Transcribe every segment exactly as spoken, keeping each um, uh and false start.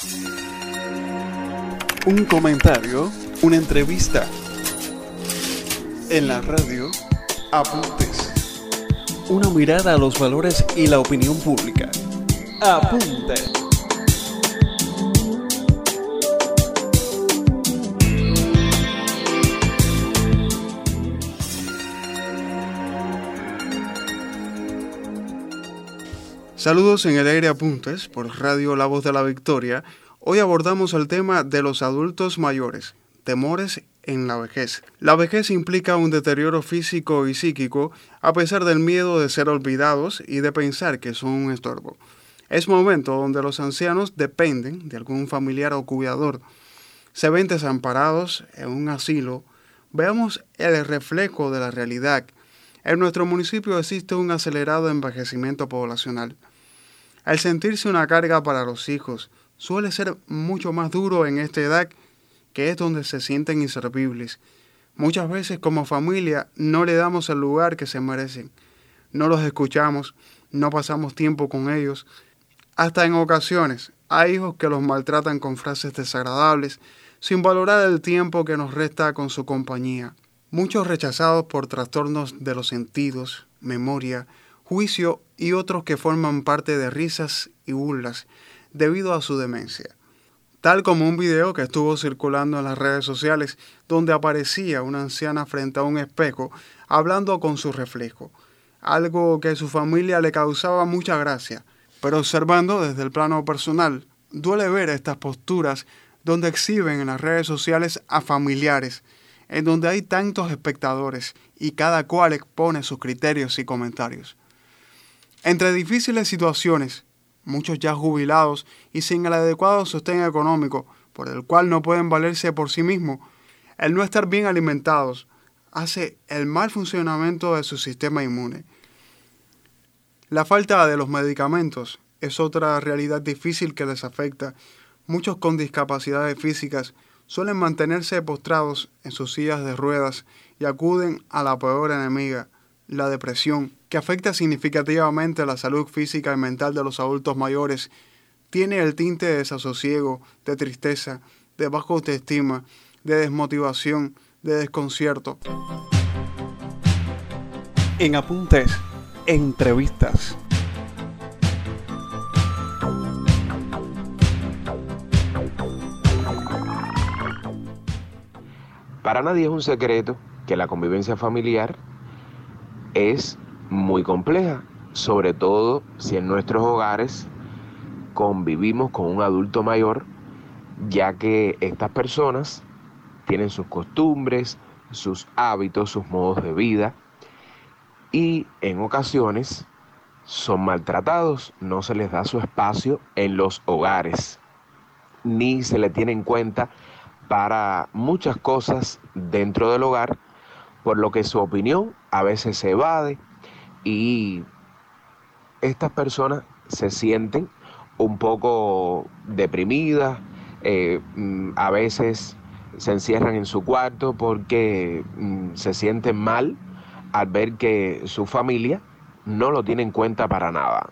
Un comentario, una entrevista. En la radio, Apuntes. Una mirada a los valores y la opinión pública. Apuntes. Saludos en el aire Apuntes por Radio La Voz de la Victoria. Hoy abordamos el tema de los adultos mayores, temores en la vejez. La vejez implica un deterioro físico y psíquico a pesar del miedo de ser olvidados y de pensar que son un estorbo. Es momento donde los ancianos dependen de algún familiar o cuidador. Se ven desamparados en un asilo. Veamos el reflejo de la realidad. En nuestro municipio existe un acelerado envejecimiento poblacional. Al sentirse una carga para los hijos, suele ser mucho más duro en esta edad, que es donde se sienten inservibles. Muchas veces como familia no le damos el lugar que se merecen. No los escuchamos, no pasamos tiempo con ellos. Hasta en ocasiones hay hijos que los maltratan con frases desagradables, sin valorar el tiempo que nos resta con su compañía. Muchos rechazados por trastornos de los sentidos, memoria, juicio y otros que forman parte de risas y burlas debido a su demencia. Tal como un video que estuvo circulando en las redes sociales donde aparecía una anciana frente a un espejo hablando con su reflejo, algo que a su familia le causaba mucha gracia. Pero observando desde el plano personal, duele ver estas posturas donde exhiben en las redes sociales a familiares, en donde hay tantos espectadores y cada cual expone sus criterios y comentarios. Entre difíciles situaciones, muchos ya jubilados y sin el adecuado sostén económico, por el cual no pueden valerse por sí mismos, el no estar bien alimentados hace el mal funcionamiento de su sistema inmune. La falta de los medicamentos es otra realidad difícil que les afecta. Muchos con discapacidades físicas suelen mantenerse postrados en sus sillas de ruedas y acuden a la peor enemiga, la depresión, que afecta significativamente la salud física y mental de los adultos mayores. Tiene el tinte de desasosiego, de tristeza, de baja autoestima, de desmotivación, de desconcierto. En Apuntes, entrevistas. Para nadie es un secreto que la convivencia familiar es muy compleja, sobre todo si en nuestros hogares convivimos con un adulto mayor, ya que estas personas tienen sus costumbres, sus hábitos, sus modos de vida y en ocasiones son maltratados, no se les da su espacio en los hogares, ni se les tiene en cuenta para muchas cosas dentro del hogar, por lo que su opinión a veces se evade y estas personas se sienten un poco deprimidas, eh, a veces se encierran en su cuarto porque mm, se sienten mal al ver que su familia no lo tiene en cuenta para nada.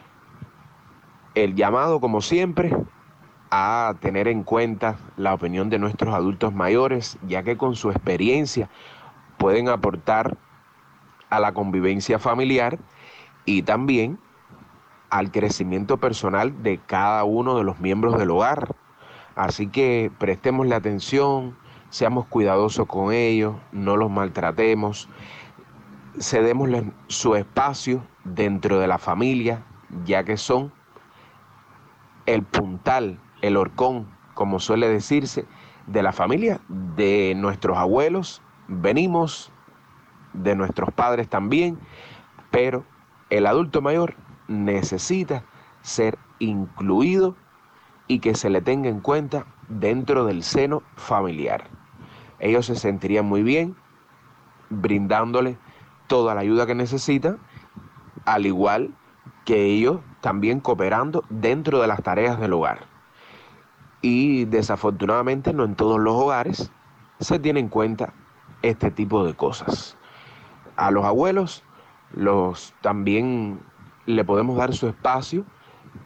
El llamado, como siempre, a tener en cuenta la opinión de nuestros adultos mayores, ya que con su experiencia pueden aportar a la convivencia familiar y también al crecimiento personal de cada uno de los miembros del hogar. Así que prestémosle atención, seamos cuidadosos con ellos, no los maltratemos, cedémosles su espacio dentro de la familia, ya que son el puntal, el horcón, como suele decirse, de la familia, de nuestros abuelos. Venimos de nuestros padres también, pero el adulto mayor necesita ser incluido y que se le tenga en cuenta dentro del seno familiar. Ellos se sentirían muy bien brindándole toda la ayuda que necesitan, al igual que ellos también cooperando dentro de las tareas del hogar. Y desafortunadamente no en todos los hogares se tiene en cuenta este tipo de cosas. A los abuelos los también le podemos dar su espacio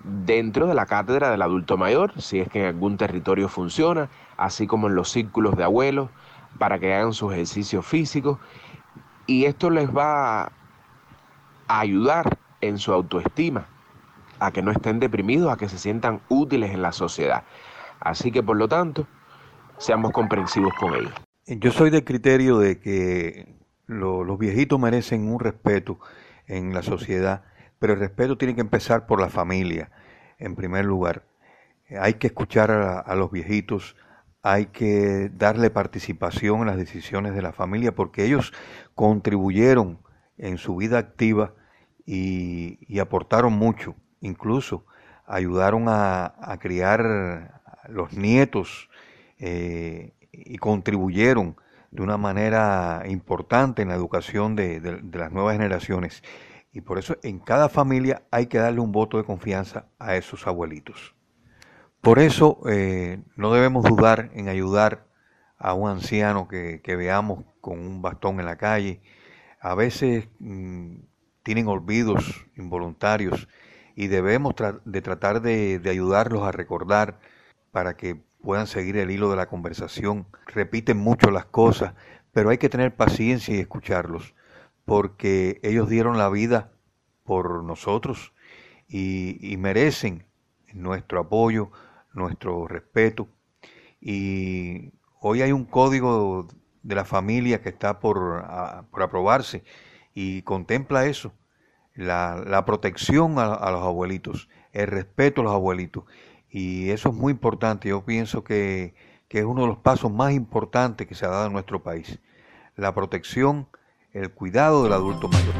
dentro de la cátedra del adulto mayor, si es que en algún territorio funciona, así como en los círculos de abuelos, para que hagan sus ejercicios físicos, y esto les va a ayudar en su autoestima, a que no estén deprimidos, a que se sientan útiles en la sociedad. Así que, por lo tanto, seamos comprensivos con ellos. Yo soy del criterio de que lo, los viejitos merecen un respeto en la sociedad, pero el respeto tiene que empezar por la familia, en primer lugar. Hay que escuchar a, a los viejitos, hay que darle participación en las decisiones de la familia, porque ellos contribuyeron en su vida activa y, y aportaron mucho, incluso ayudaron a, a criar a los nietos eh, y contribuyeron de una manera importante en la educación de, de, de las nuevas generaciones. Y por eso en cada familia hay que darle un voto de confianza a esos abuelitos. Por eso eh, no debemos dudar en ayudar a un anciano que, que veamos con un bastón en la calle. A veces mmm, tienen olvidos involuntarios y debemos tra- de tratar de, de ayudarlos a recordar para que puedan seguir el hilo de la conversación. Repiten mucho las cosas, pero hay que tener paciencia y escucharlos, porque ellos dieron la vida por nosotros y, y merecen nuestro apoyo, nuestro respeto. Y hoy hay un código de la familia que está por, a, por aprobarse y contempla eso, la, la protección a, a los abuelitos, el respeto a los abuelitos. Y eso es muy importante. Yo pienso que, que es uno de los pasos más importantes que se ha dado en nuestro país. La protección, el cuidado del adulto mayor.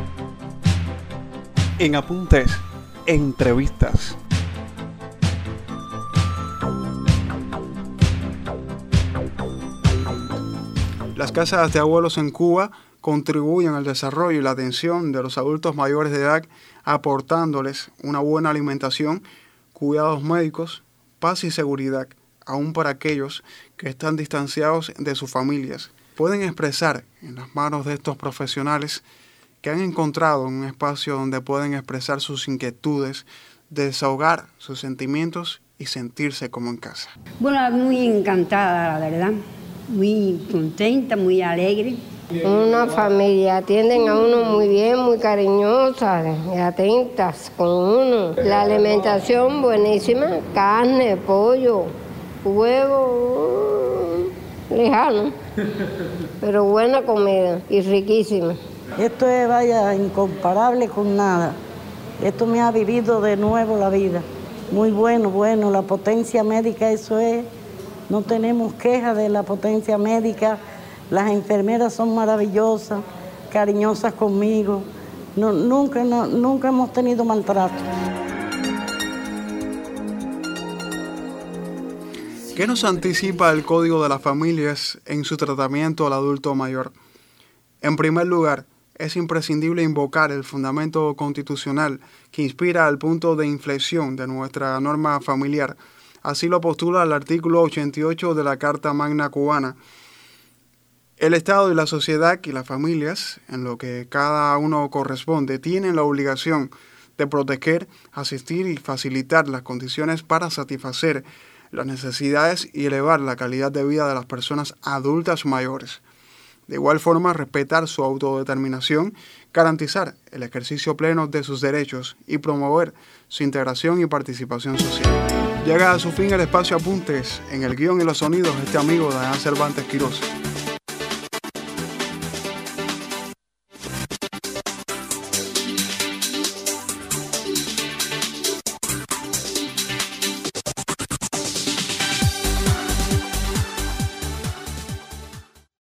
En Apuntes, entrevistas. Las casas de abuelos en Cuba contribuyen al desarrollo y la atención de los adultos mayores de edad, aportándoles una buena alimentación, cuidados médicos, paz y seguridad, aún para aquellos que están distanciados de sus familias. Pueden expresar en las manos de estos profesionales que han encontrado un espacio donde pueden expresar sus inquietudes, desahogar sus sentimientos y sentirse como en casa. Bueno, muy encantada, la verdad, muy contenta, muy alegre. Una familia, atienden a uno muy bien, muy cariñosas y atentas con uno. La alimentación buenísima, carne, pollo, huevo, lejano, pero buena comida y riquísima. Esto es, vaya, incomparable con nada. Esto me ha vivido de nuevo la vida. Muy bueno, bueno, la potencia médica, eso es. No tenemos queja de la potencia médica. Las enfermeras son maravillosas, cariñosas conmigo. No, nunca, no, nunca hemos tenido maltrato. ¿Qué nos anticipa el Código de las Familias en su tratamiento al adulto mayor? En primer lugar, es imprescindible invocar el fundamento constitucional que inspira al punto de inflexión de nuestra norma familiar. Así lo postula el artículo ochenta y ocho de la Carta Magna Cubana. El Estado y la sociedad y las familias, en lo que cada uno corresponde, tienen la obligación de proteger, asistir y facilitar las condiciones para satisfacer las necesidades y elevar la calidad de vida de las personas adultas mayores. De igual forma, respetar su autodeterminación, garantizar el ejercicio pleno de sus derechos y promover su integración y participación social. Llega a su fin el espacio Apuntes. En el guión y los sonidos, este amigo Daniel Cervantes Quirós.